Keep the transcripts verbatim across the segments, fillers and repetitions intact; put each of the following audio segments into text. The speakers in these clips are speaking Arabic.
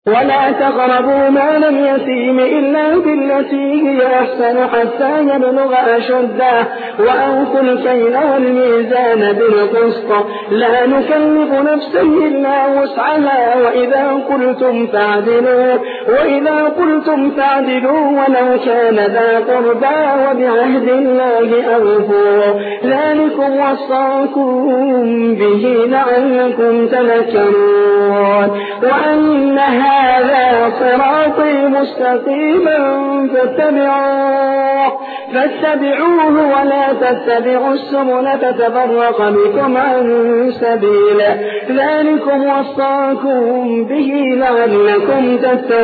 ولا تقربوا مال اليتيم إلا بالتي هي أحسن حتى يبلغ أشده وأوفوا الكيل والميزان بالقسط لا نكلف نفسا إلا وسعها وإذا قلتم فاعدلوا وإذا قلتم فاعدلوا ولو كان ذا قربى وبعهد الله أوفوا ذلكم وصاكم به لعلكم تذكرون وأن هذا صراطي مستقيما فاتبعوه فاتبعوه ولا تتبعوا السبل فتفرق بكم عن سبيله ذلكم وصاكم به لعلكم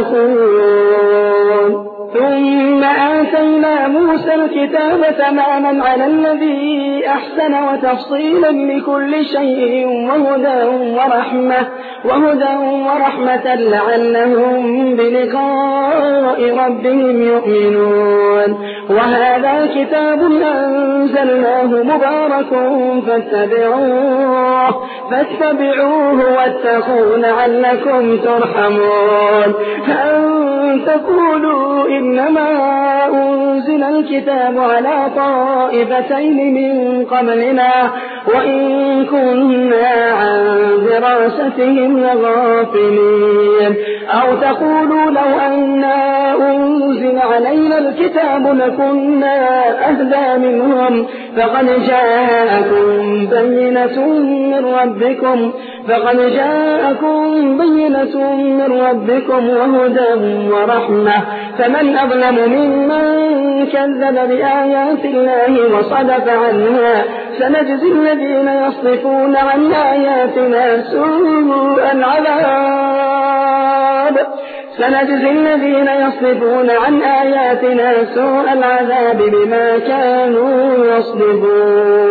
تتقون ثم آتينا موسى الكتاب تماما على الذي أحسن وتفصيلا لكل شيء وهدى ورحمة وهدى ورحمة لعلهم بلقاء ربهم يؤمنون وهذا كتاب أنزلناه مبارك فاتبعوه فاتبعوه واتقوا لعلكم ترحمون أن تقولوا إنما أنزل الكتاب على طائفتين من قبلنا وإن كنا عن دراستهم لغافلين أو تقولوا لو أنا أنزل علينا الكتاب لكنا أهدى منهم فقد جاءكم بينة من ربكم فقد جاءكم بينة من ربكم وهدى ورحمة فمن أظلم ممن كذب بآيات الله وصدف عنها سنجزي الذين يصدفون عن آياتنا سوء العذاب سنجزي الذين يصدفون عن آياتنا سوء العذاب بما كانوا يصدفون